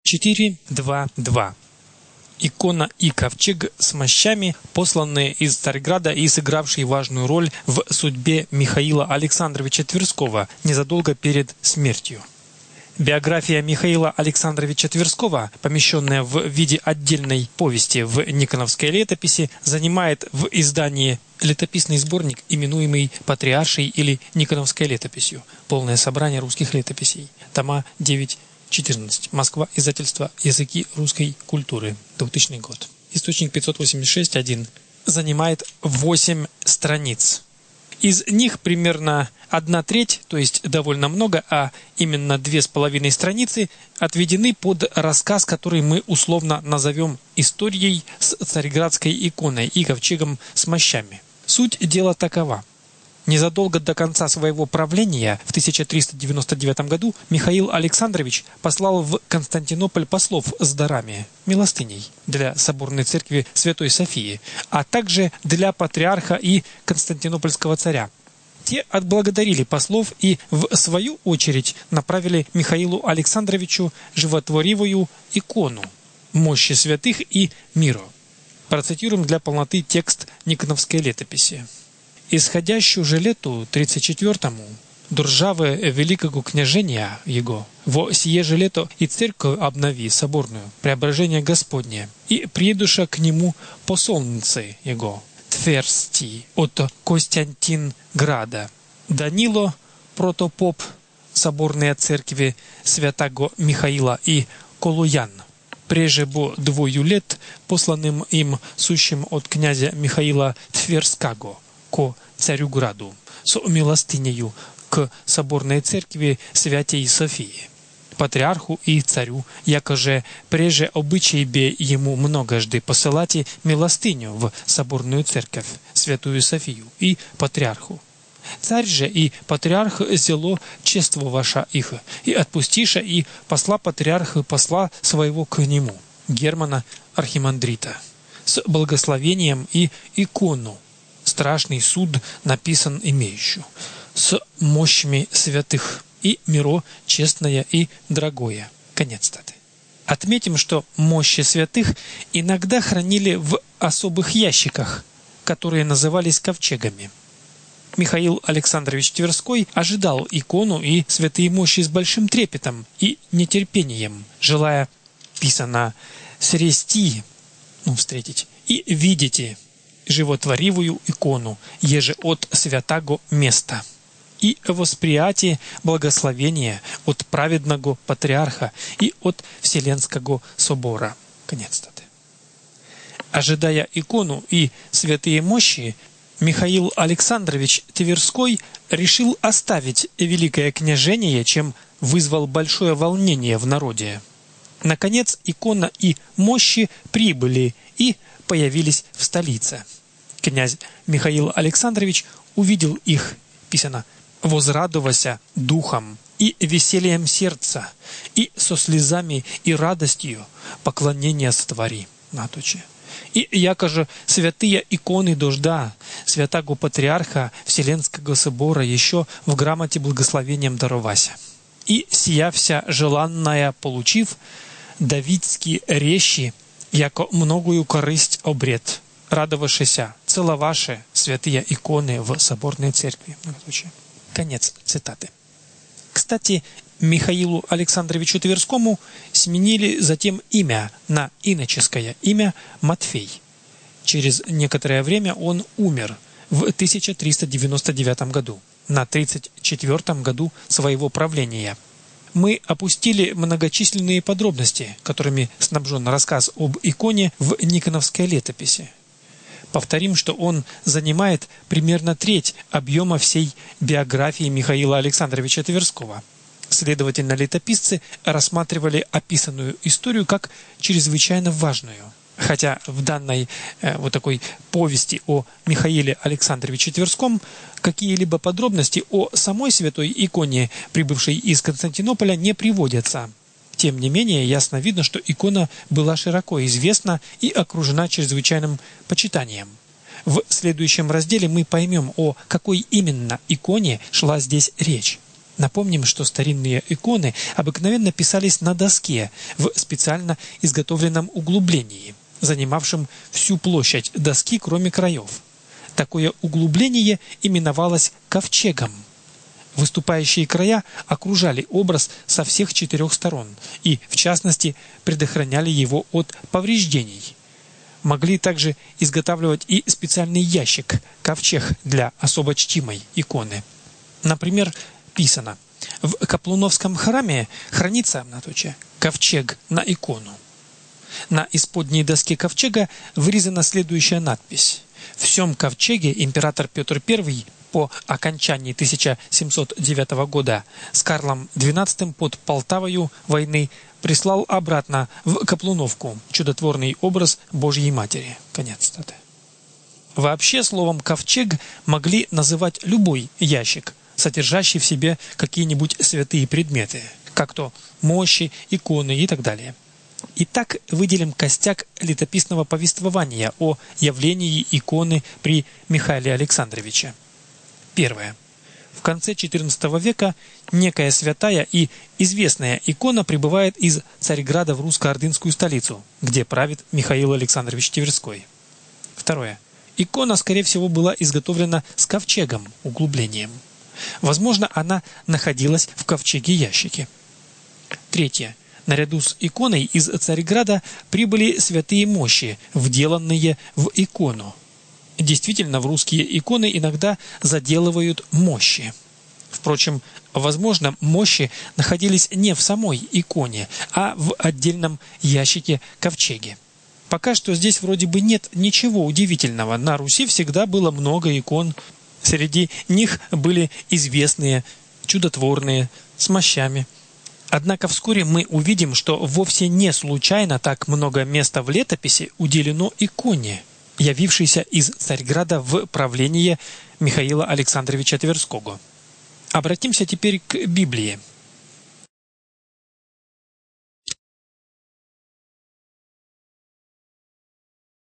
4.2.2. Икона и ковчег с мощами, посланные из Царьграда и сыгравшие важную роль в судьбе Михаила Александровича Тверского незадолго перед смертью. Биография Михаила Александровича Тверского, помещенная в виде отдельной повести в Никоновской летописи, занимает в издании летописный сборник, именуемый Патриаршей или Никоновской летописью. Полное собрание русских летописей. Тома 9-14. Москва. Издательство «Языки русской культуры». 2000 год. Источник 586.1. Занимает 8 страниц. Из них примерно 1/3, то есть довольно много, а именно 2,5 страницы, отведены под рассказ, который мы условно назовем историей с царьградской иконой и ковчегом с мощами. Суть дела такова. Незадолго до конца своего правления, в 1399 году, Михаил Александрович послал в Константинополь послов с дарами, милостыней, для соборной церкви Святой Софии, а также для патриарха и константинопольского царя. Те отблагодарили послов и, в свою очередь, направили Михаилу Александровичу животворивую икону «Мощи святых и миру». Процитируем для полноты текст Никоновской летописи. «Исходящую же лету 34-му, державы великого княжения его, во сие же лето и церковь обнови соборную, преображение Господне, и приедуша к нему посолницы его, Тверсти, от Костянтинграда, Данило, протопоп соборной церкви святаго Михаила и Колуян, преже бо 2 лет посланным им сущим от князя Михаила Тверскаго, ко Царюграду, со милостынею к соборной церкви Святей Софии, патриарху и царю, якоже преже обычай бе ему многожды посылати милостыню в соборную церковь Святую Софию и патриарху. Царь же и патриарх зело чество ваша их, и отпустиша и посла патриарха посла своего к нему, Германа архимандрита, с благословением и икону. Страшный суд написан имеющую, с мощами святых, и миро честное и дорогое». Конец цитаты. Отметим, что мощи святых иногда хранили в особых ящиках, которые назывались ковчегами. Михаил Александрович Тверской ожидал икону и святые мощи с большим трепетом и нетерпением, желая, писано, «срести», встретить, «и видите» животворивую икону, еже от святаго места, и восприятие благословения от праведного патриарха и от Вселенского собора». Конец цитаты. Ожидая икону и святые мощи, Михаил Александрович Тверской решил оставить великое княжение, чем вызвал большое волнение в народе. Наконец, икона и мощи прибыли и появились в столице. Князь Михаил Александрович увидел их, писано, «возрадовася духом и весельем сердца, и со слезами и радостью поклонения сотвори». И якоже святые иконы дожда святаго патриарха Вселенского собора еще в грамоте благословением даровася. И сия вся желанная получив, давидские речи, яко многою корысть обред, радовавшися, целоваше святые иконы в соборной церкви. Конец цитаты. Кстати, Михаилу Александровичу Тверскому сменили затем имя на иноческое имя Матфей. Через некоторое время он умер в 1399 году, на 34 году своего правления. Мы опустили многочисленные подробности, которыми снабжен рассказ об иконе в Никоновской летописи. Повторим, что он занимает примерно треть объема всей биографии Михаила Александровича Тверского. Следовательно, летописцы рассматривали описанную историю как чрезвычайно важную. Хотя в данной вот такой повести о Михаиле Александровиче Тверском какие-либо подробности о самой святой иконе, прибывшей из Константинополя, не приводятся. Тем не менее, ясно видно, что икона была широко известна и окружена чрезвычайным почитанием. В следующем разделе мы поймем, о какой именно иконе шла здесь речь. Напомним, что старинные иконы обыкновенно писались на доске в специально изготовленном углублении, занимавшем всю площадь доски, кроме краев. Такое углубление именовалось ковчегом. Выступающие края окружали образ со всех 4 сторон и, в частности, предохраняли его от повреждений. Могли также изготавливать и специальный ящик, ковчег для особо чтимой иконы. Например, писано: в Каплуновском храме хранится ковчег на икону. На исподней доске ковчега вырезана следующая надпись: «В сём ковчеге император Петр I по окончании 1709 года с Карлом XII под Полтавою войны прислал обратно в Каплуновку чудотворный образ Божьей Матери». Конец цитаты. Вообще словом «ковчег» могли называть любой ящик, содержащий в себе какие-нибудь святые предметы, как то мощи, иконы и так далее. Итак, выделим костяк летописного повествования о явлении иконы при Михаиле Александровиче. Первое. В конце XIV века некая святая и известная икона прибывает из Царьграда в русско-ордынскую столицу, где правит Михаил Александрович Тверской. Второе. Икона, скорее всего, была изготовлена с ковчегом, углублением. Возможно, она находилась в ковчеге-ящике. Третье. Наряду с иконой из Царьграда прибыли святые мощи, вделанные в икону. Действительно, в русские иконы иногда заделывают мощи. Впрочем, возможно, мощи находились не в самой иконе, а в отдельном ящике-ковчеге. Пока что здесь вроде бы нет ничего удивительного. На Руси всегда было много икон. Среди них были известные, чудотворные, с мощами. Однако вскоре мы увидим, что вовсе не случайно так много места в летописи уделено иконе, явившейся из Царьграда в правление Михаила Александровича Тверского. Обратимся теперь к Библии.